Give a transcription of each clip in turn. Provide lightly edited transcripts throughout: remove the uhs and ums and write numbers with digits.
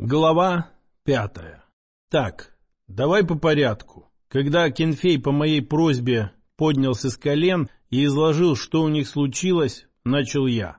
Глава 5. Так, давай по порядку. Когда Кенфей по моей просьбе поднялся с колен и изложил, что у них случилось, начал я.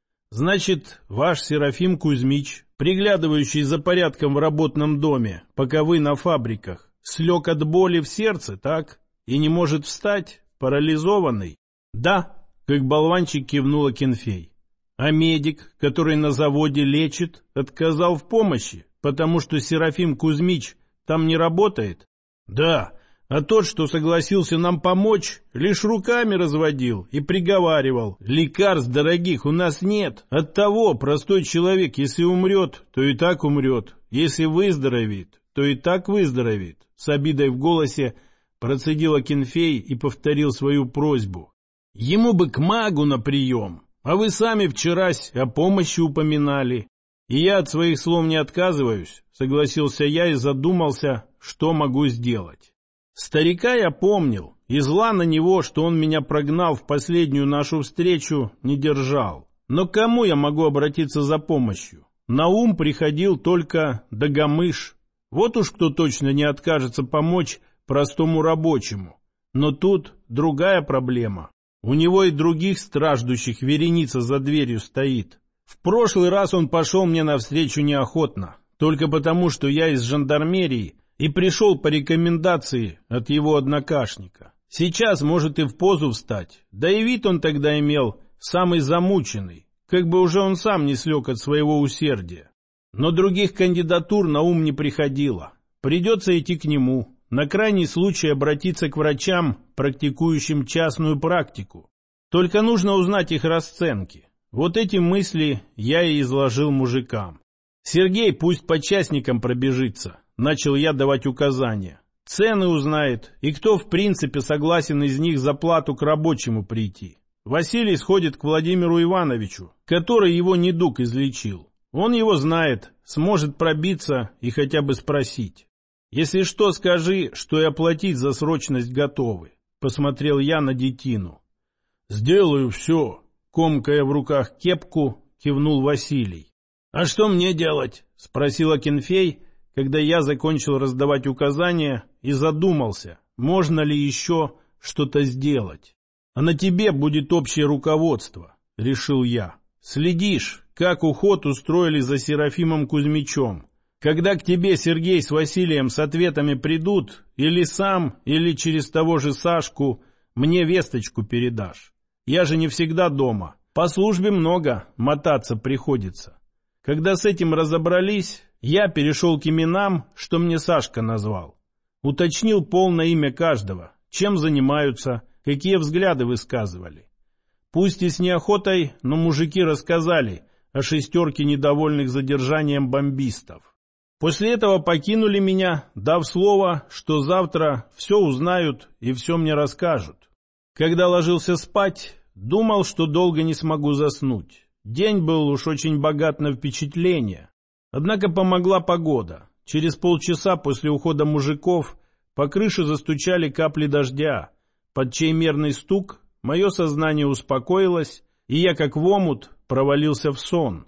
Значит, ваш Серафим Кузьмич, приглядывающий за порядком в работном доме, пока вы на фабриках, слег от боли в сердце, так? И не может встать, парализованный? Да, как болванчик кивнула Кенфей. А медик, который на заводе лечит, отказал в помощи, потому что Серафим Кузьмич там не работает? Да, а тот, что согласился нам помочь, лишь руками разводил и приговаривал: лекарств дорогих у нас нет. Оттого простой человек, если умрет, то и так умрет. Если выздоровеет, то и так выздоровеет. С обидой в голосе процедила Кенфей и повторил свою просьбу. Ему бы к магу на прием. А вы сами вчерась о помощи упоминали. И я от своих слов не отказываюсь, согласился я и задумался, что могу сделать. Старика я помнил, и зла на него, что он меня прогнал в последнюю нашу встречу, не держал. Но к кому я могу обратиться за помощью? На ум приходил только Дагомыш. Вот уж кто точно не откажется помочь простому рабочему. Но тут другая проблема. У него и других страждущих вереница за дверью стоит. В прошлый раз он пошел мне навстречу неохотно, только потому, что я из жандармерии и пришел по рекомендации от его однокашника. Сейчас может и в позу встать, да и вид он тогда имел самый замученный, как бы уже он сам не слег от своего усердия. Но других кандидатур на ум не приходило. Придется идти к нему. На крайний случай обратиться к врачам, практикующим частную практику. Только нужно узнать их расценки. Вот эти мысли я и изложил мужикам. Сергей пусть по частникам пробежится. Начал я давать указания. Цены узнает, и кто в принципе согласен из них за плату к рабочему прийти. Василий сходит к Владимиру Ивановичу, который его недуг излечил. Он его знает, сможет пробиться и хотя бы спросить. «Если что, скажи, что и оплатить за срочность готовы», — посмотрел я на детину. «Сделаю все», — комкая в руках кепку, кивнул Василий. «А что мне делать?» — спросила Кенфей, когда я закончил раздавать указания и задумался, можно ли еще что-то сделать. «А на тебе будет общее руководство», — решил я. «Следишь, как уход устроили за Серафимом Кузьмичем. Когда к тебе Сергей с Василием с ответами придут, или сам, или через того же Сашку, мне весточку передашь. Я же не всегда дома. По службе много, мотаться приходится». Когда с этим разобрались, я перешел к именам, что мне Сашка назвал. Уточнил полное имя каждого, чем занимаются, какие взгляды высказывали. Пусть и с неохотой, но мужики рассказали о 6 недовольных задержанием бомбистов. После этого покинули меня, дав слово, что завтра все узнают и все мне расскажут. Когда ложился спать, думал, что долго не смогу заснуть. День был уж очень богат на впечатления. Однако помогла погода. Через полчаса после ухода мужиков по крыше застучали капли дождя, под чей мерный стук мое сознание успокоилось, и я, как в омут, провалился в сон.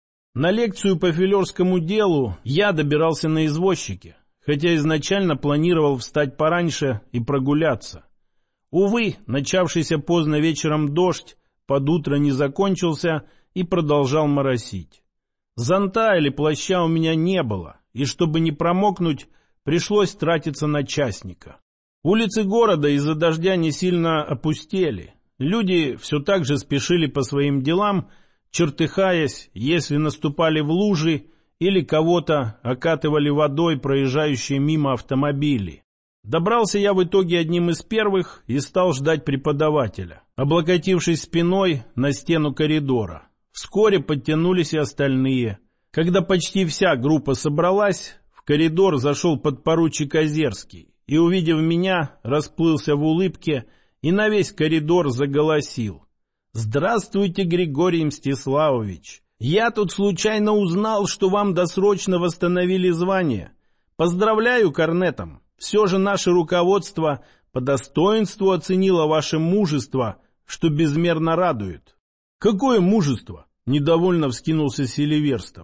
На лекцию по филерскому делу я добирался на извозчике, хотя изначально планировал встать пораньше и прогуляться. Увы, начавшийся поздно вечером дождь под утро не закончился и продолжал моросить. Зонта или плаща у меня не было, и чтобы не промокнуть, пришлось тратиться на частника. Улицы города из-за дождя не сильно опустели. Люди все так же спешили по своим делам, чертыхаясь, если наступали в лужи или кого-то окатывали водой проезжающие мимо автомобили. Добрался я в итоге одним из первых и стал ждать преподавателя, облокотившись спиной на стену коридора. Вскоре подтянулись и остальные. Когда почти вся группа собралась, в коридор зашел подпоручик Озерский и, увидев меня, расплылся в улыбке и на весь коридор заголосил. «Здравствуйте, Григорий Мстиславович! Я тут случайно узнал, что вам досрочно восстановили звание. Поздравляю корнетом! Все же наше руководство по достоинству оценило ваше мужество, что безмерно радует». «Какое мужество?» — недовольно вскинулся Селиверстов.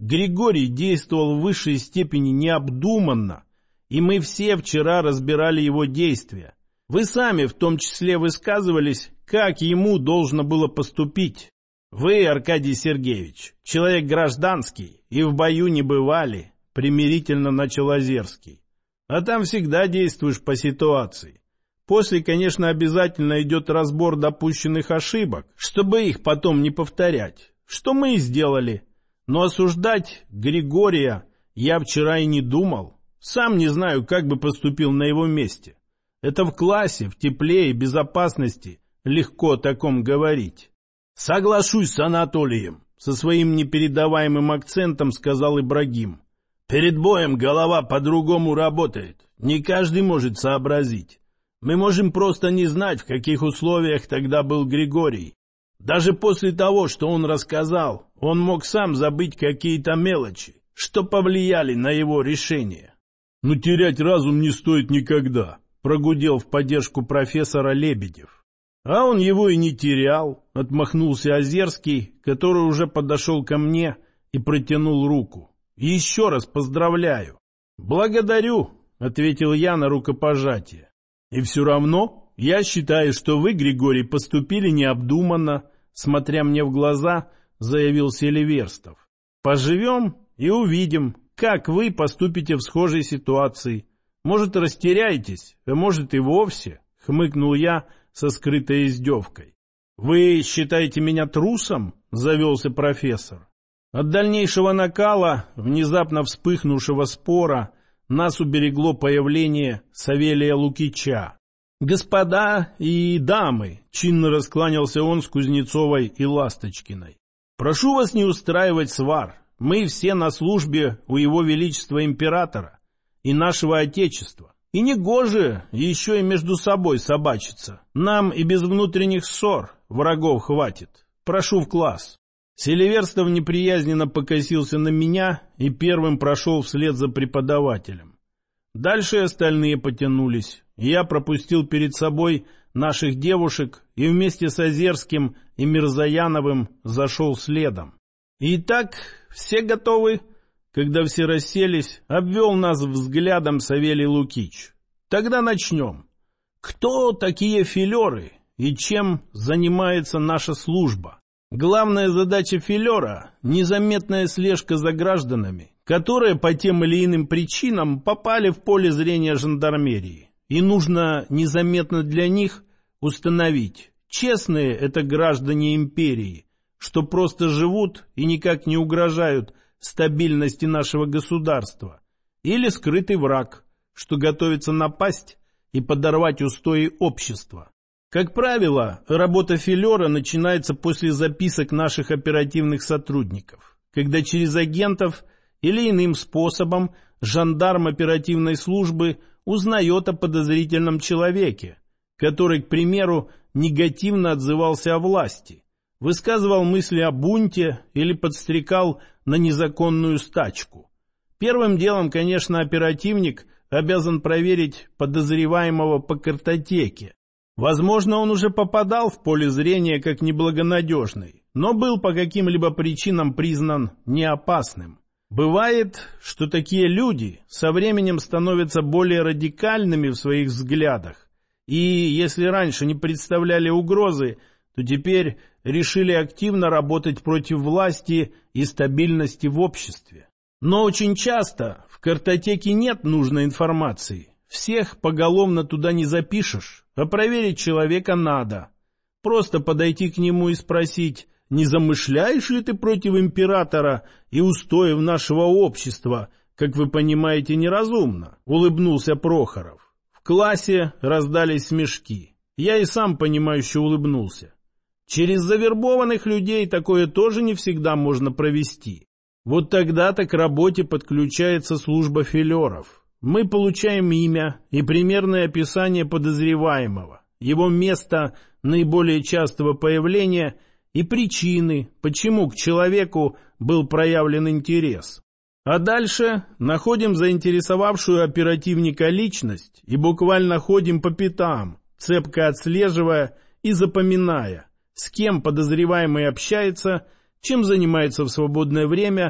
Григорий действовал в высшей степени необдуманно, и мы все вчера разбирали его действия. Вы сами в том числе высказывались, как ему должно было поступить. Вы, Аркадий Сергеевич, человек гражданский и в бою не бывали, примирительно начал Озерский. А там всегда действуешь по ситуации. После, конечно, обязательно идет разбор допущенных ошибок, чтобы их потом не повторять, что мы и сделали. Но осуждать Григория я вчера и не думал. Сам не знаю, как бы поступил на его месте. Это в классе, в тепле и безопасности легко о таком говорить. «Соглашусь с Анатолием», — со своим непередаваемым акцентом сказал Ибрагим. «Перед боем голова по-другому работает. Не каждый может сообразить. Мы можем просто не знать, в каких условиях тогда был Григорий. Даже после того, что он рассказал, он мог сам забыть какие-то мелочи, что повлияли на его решение». «Но терять разум не стоит никогда», — прогудел в поддержку профессора Лебедев. «А он его и не терял», — отмахнулся Озерский, который уже подошел ко мне и протянул руку. «Еще раз поздравляю». «Благодарю», — ответил я на рукопожатие. «И все равно я считаю, что вы, Григорий, поступили необдуманно», — смотря мне в глаза, заявил Селиверстов. «Поживем и увидим, как вы поступите в схожей ситуации. Может, растеряетесь, а может и вовсе», — хмыкнул я со скрытой издевкой. «Вы считаете меня трусом?» — завелся профессор. От дальнейшего накала, внезапно вспыхнувшего спора, нас уберегло появление Савелия Лукича. «Господа и дамы», — чинно раскланялся он с Кузнецовой и Ласточкиной, — «прошу вас не устраивать свар. Мы все на службе у его величества императора и нашего отечества. И негоже еще и между собой собачиться. Нам и без внутренних ссор врагов хватит. Прошу в класс». Селиверстов неприязненно покосился на меня и первым прошел вслед за преподавателем. Дальше остальные потянулись. Я пропустил перед собой наших девушек и вместе с Озерским и Мирзаяновым зашел следом. «Итак, все готовы?» Когда все расселись, обвел нас взглядом Савелий Лукич. «Тогда начнем. Кто такие филеры и чем занимается наша служба?» Главная задача филера – незаметная слежка за гражданами, которые по тем или иным причинам попали в поле зрения жандармерии. И нужно незаметно для них установить, честные это граждане империи, что просто живут и никак не угрожают стабильности нашего государства, или скрытый враг, что готовится напасть и подорвать устои общества. Как правило, работа филера начинается после записок наших оперативных сотрудников, когда через агентов или иным способом жандарм оперативной службы узнает о подозрительном человеке, который, к примеру, негативно отзывался о власти, высказывал мысли о бунте или подстрекал на незаконную стачку. Первым делом, конечно, оперативник обязан проверить подозреваемого по картотеке. Возможно, он уже попадал в поле зрения как неблагонадежный, но был по каким-либо причинам признан неопасным. Бывает, что такие люди со временем становятся более радикальными в своих взглядах, и если раньше не представляли угрозы, то теперь решили активно работать против власти и стабильности в обществе. Но очень часто в картотеке нет нужной информации. Всех поголовно туда не запишешь, а проверить человека надо. Просто подойти к нему и спросить, не замышляешь ли ты против императора и устоев нашего общества, как вы понимаете, неразумно, улыбнулся Прохоров. В классе раздались смешки. Я и сам понимающе улыбнулся. Через завербованных людей такое тоже не всегда можно провести. Вот тогда-то к работе подключается служба филеров. Мы получаем имя и примерное описание подозреваемого, его место наиболее частого появления и причины, почему к человеку был проявлен интерес. А дальше находим заинтересовавшую оперативника личность и буквально ходим по пятам, цепко отслеживая и запоминая, с кем подозреваемый общается, чем занимается в свободное время,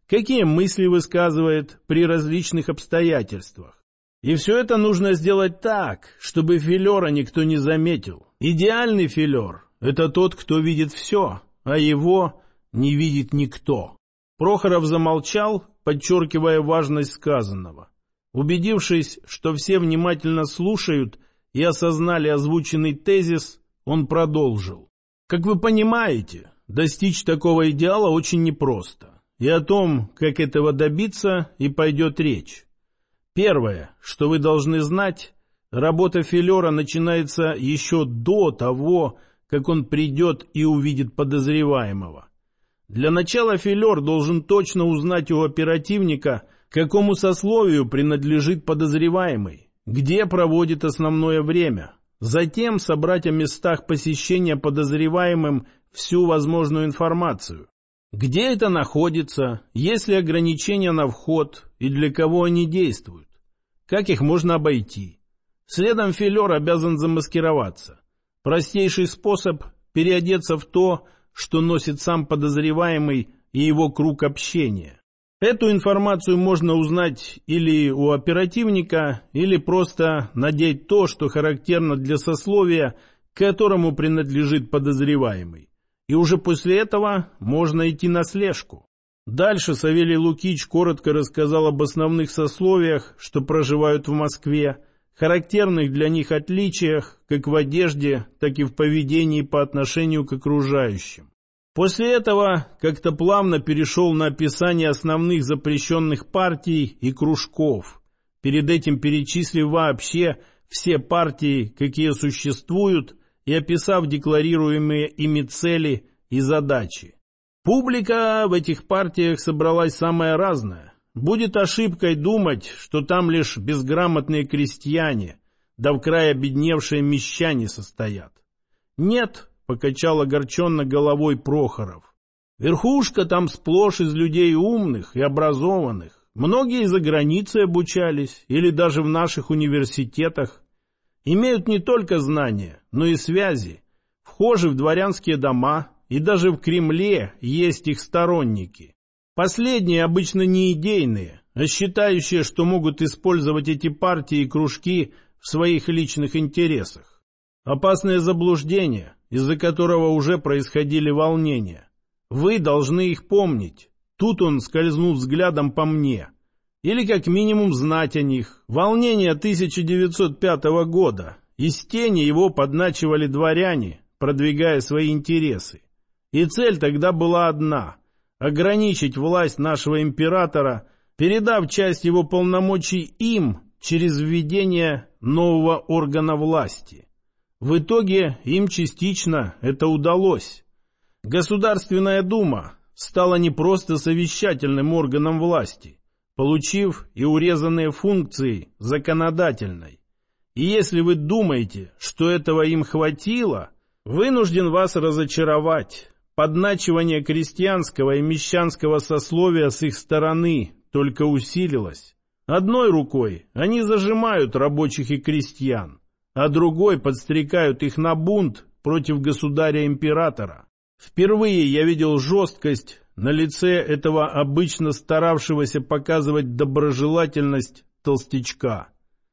какие мысли высказывает при различных обстоятельствах. И все это нужно сделать так, чтобы филера никто не заметил. Идеальный филер – это тот, кто видит все, а его не видит никто. Прохоров замолчал, подчеркивая важность сказанного. Убедившись, что все внимательно слушают и осознали озвученный тезис, он продолжил. Как вы понимаете, достичь такого идеала очень непросто. И о том, как этого добиться, и пойдет речь. Первое, что вы должны знать, работа филера начинается еще до того, как он придет и увидит подозреваемого. Для начала филер должен точно узнать у оперативника, какому сословию принадлежит подозреваемый, где проводит основное время. Затем собрать о местах посещения подозреваемым всю возможную информацию. Где это находится, есть ли ограничения на вход и для кого они действуют, как их можно обойти. Следом филер обязан замаскироваться. Простейший способ – переодеться в то, что носит сам подозреваемый и его круг общения. Эту информацию можно узнать или у оперативника, или просто надеть то, что характерно для сословия, к которому принадлежит подозреваемый. И уже после этого можно идти на слежку. Дальше Савелий Лукич коротко рассказал об основных сословиях, что проживают в Москве, характерных для них отличиях, как в одежде, так и в поведении по отношению к окружающим. После этого как-то плавно перешел на описание основных запрещенных партий и кружков, перед этим перечислив вообще все партии, какие существуют, и описав декларируемые ими цели и задачи. Публика в этих партиях собралась самая разная. Будет ошибкой думать, что там лишь безграмотные крестьяне, да в край обедневшие мещане состоят. Нет, покачал огорченно головой Прохоров. Верхушка там сплошь из людей умных и образованных. Многие за границей обучались или даже в наших университетах. Имеют не только знания, но и связи. Вхожи в дворянские дома, и даже в Кремле есть их сторонники. Последние обычно не идейные, а считающие, что могут использовать эти партии и кружки в своих личных интересах. Опасное заблуждение, из-за которого уже происходили волнения. Вы должны их помнить. Тут он скользнул взглядом по мне. Или как минимум знать о них. Волнение 1905 года. Из тени его подначивали дворяне, продвигая свои интересы. И цель тогда была одна – ограничить власть нашего императора, передав часть его полномочий им через введение нового органа власти. В итоге им частично это удалось. Государственная дума стала не просто совещательным органом власти, получив и урезанные функции законодательной. И если вы думаете, что этого им хватило, вынужден вас разочаровать. Подначивание крестьянского и мещанского сословия с их стороны только усилилось. Одной рукой они зажимают рабочих и крестьян, а другой подстрекают их на бунт против государя-императора. Впервые я видел жесткость на лице этого обычно старавшегося показывать доброжелательность толстячка.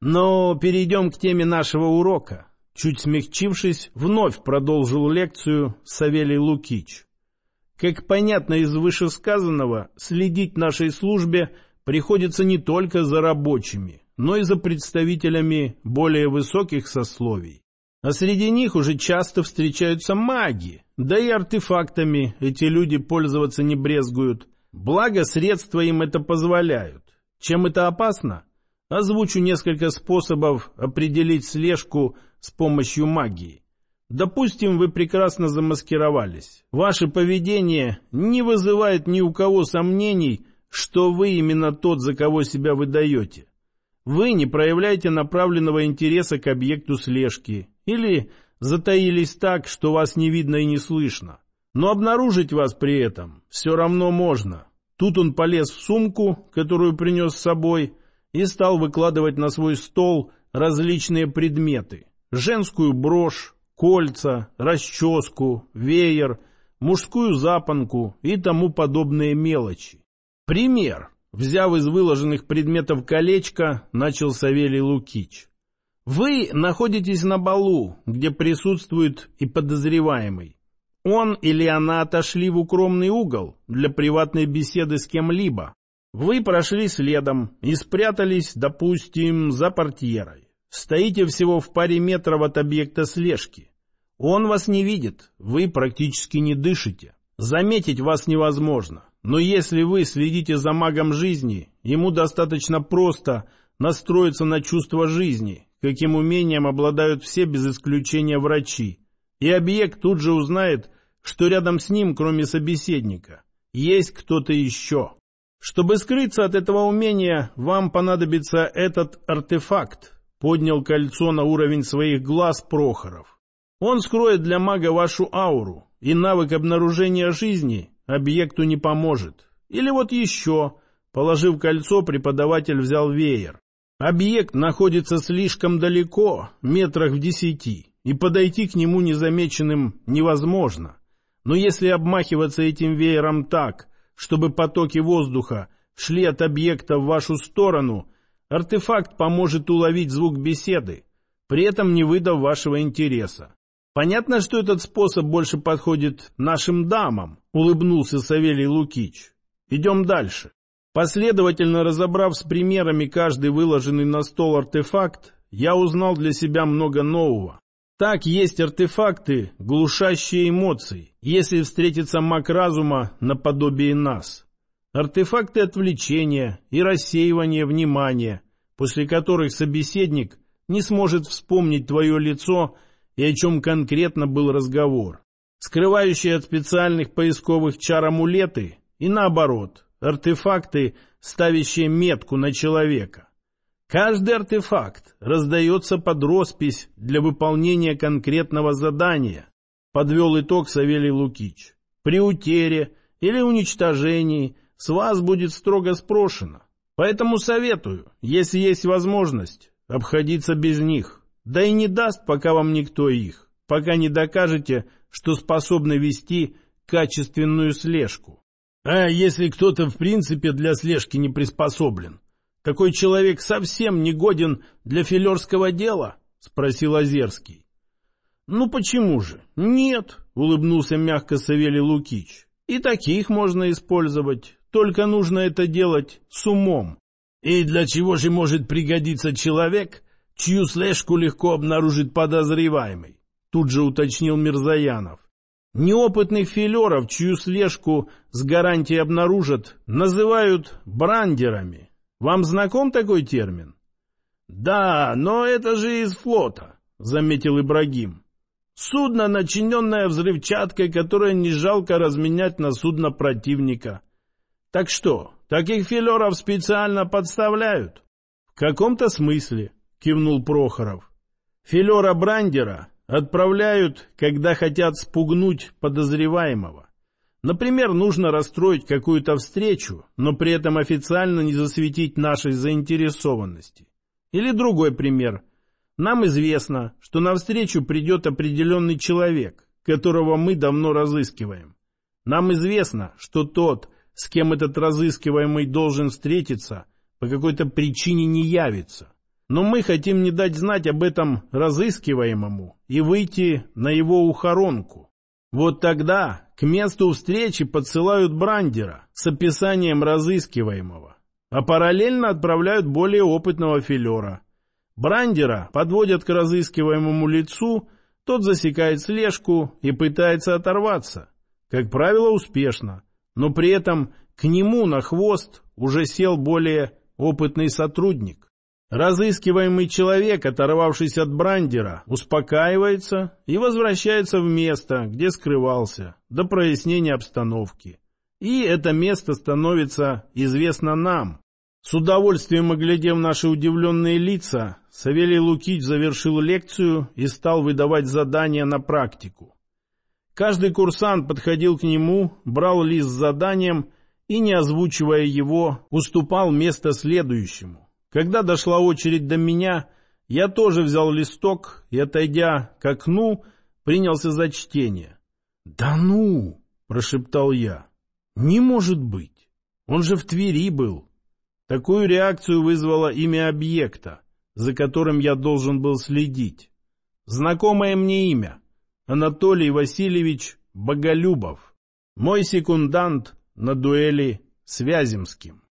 Но перейдем к теме нашего урока. Чуть смягчившись, вновь продолжил лекцию Савелий Лукич. Как понятно из вышесказанного, следить нашей службе приходится не только за рабочими, но и за представителями более высоких сословий. А среди них уже часто встречаются маги, да и артефактами эти люди пользоваться не брезгуют. Благо, средства им это позволяют. Чем это опасно? Озвучу несколько способов определить слежку с помощью магии. Допустим, вы прекрасно замаскировались. Ваше поведение не вызывает ни у кого сомнений, что вы именно тот, за кого себя выдаете. Вы не проявляете направленного интереса к объекту слежки или затаились так, что вас не видно и не слышно. Но обнаружить вас при этом все равно можно. Тут он полез в сумку, которую принес с собой, и стал выкладывать на свой стол различные предметы. Женскую брошь, кольца, расческу, веер, мужскую запонку и тому подобные мелочи. Пример. Взяв из выложенных предметов колечко, начал Савелий Лукич. Вы находитесь на балу, где присутствует и подозреваемый. Он или она отошли в укромный угол для приватной беседы с кем-либо. Вы прошли следом и спрятались, допустим, за портьерой. Стоите всего в паре метров от объекта слежки. Он вас не видит, вы практически не дышите. Заметить вас невозможно. Но если вы следите за магом жизни, ему достаточно просто настроиться на чувство жизни, каким умением обладают все без исключения врачи. И объект тут же узнает, что рядом с ним, кроме собеседника, есть кто-то еще. Чтобы скрыться от этого умения, вам понадобится этот артефакт. Поднял кольцо на уровень своих глаз Прохоров. Он скроет для мага вашу ауру, и навык обнаружения жизни объекту не поможет. Или вот еще. Положив кольцо, преподаватель взял веер. Объект находится слишком далеко, метрах в 10, и подойти к нему незамеченным невозможно. Но если обмахиваться этим веером так, чтобы потоки воздуха шли от объекта в вашу сторону, артефакт поможет уловить звук беседы, при этом не выдав вашего интереса. Понятно, что этот способ больше подходит нашим дамам, улыбнулся Савелий Лукич. Идем дальше. Последовательно разобрав с примерами каждый выложенный на стол артефакт, я узнал для себя много нового. Так, есть артефакты, глушащие эмоции, если встретится маг разума наподобие нас. Артефакты отвлечения и рассеивания внимания, после которых собеседник не сможет вспомнить твое лицо и о чем конкретно был разговор. Скрывающие от специальных поисковых чар амулеты и наоборот, артефакты, ставящие метку на человека. Каждый артефакт раздается под роспись для выполнения конкретного задания, подвел итог Савелий Лукич. При утере или уничтожении с вас будет строго спрошено. Поэтому советую, если есть возможность, обходиться без них. Да и не даст пока вам никто их, пока не докажете, что способны вести качественную слежку. А если кто-то в принципе для слежки не приспособлен? Такой человек совсем не годен для филерского дела? Спросил Озерский. Ну почему же? Нет, улыбнулся мягко Савелий Лукич. И таких можно использовать, только нужно это делать с умом. И для чего же может пригодиться человек, чью слежку легко обнаружит подозреваемый? Тут же уточнил Мирзаянов. Неопытных филеров, чью слежку с гарантией обнаружат, называют брандерами. Вам знаком такой термин? Да, но это же из флота, заметил Ибрагим. Судно, начиненное взрывчаткой, которое не жалко разменять на судно противника. Так что, таких филеров специально подставляют? В каком-то смысле, кивнул Прохоров. Филера-брандера отправляют, когда хотят спугнуть подозреваемого. Например, нужно расстроить какую-то встречу, но при этом официально не засветить нашей заинтересованности. Или другой пример. Нам известно, что на встречу придет определенный человек, которого мы давно разыскиваем. Нам известно, что тот, с кем этот разыскиваемый должен встретиться, по какой-то причине не явится. Но мы хотим не дать знать об этом разыскиваемому и выйти на его ухоронку. Вот тогда к месту встречи подсылают брандера с описанием разыскиваемого, а параллельно отправляют более опытного филера. Брандера подводят к разыскиваемому лицу, тот засекает слежку и пытается оторваться. Как правило, успешно, но при этом к нему на хвост уже сел более опытный сотрудник. Разыскиваемый человек, оторвавшись от брандера, успокаивается и возвращается в место, где скрывался, до прояснения обстановки. И это место становится известно нам. С удовольствием оглядев наши удивленные лица, Савелий Лукич завершил лекцию и стал выдавать задания на практику. Каждый курсант подходил к нему, брал лист с заданием и, не озвучивая его, уступал место следующему. Когда дошла очередь до меня, я тоже взял листок и, отойдя к окну, принялся за чтение. «Да ну!» — прошептал я. «Не может быть! Он же в Твери был. Такую реакцию вызвало имя объекта, за которым я должен был следить. Знакомое мне имя. Анатолий Васильевич Боголюбов. Мой секундант на дуэли с Вяземским.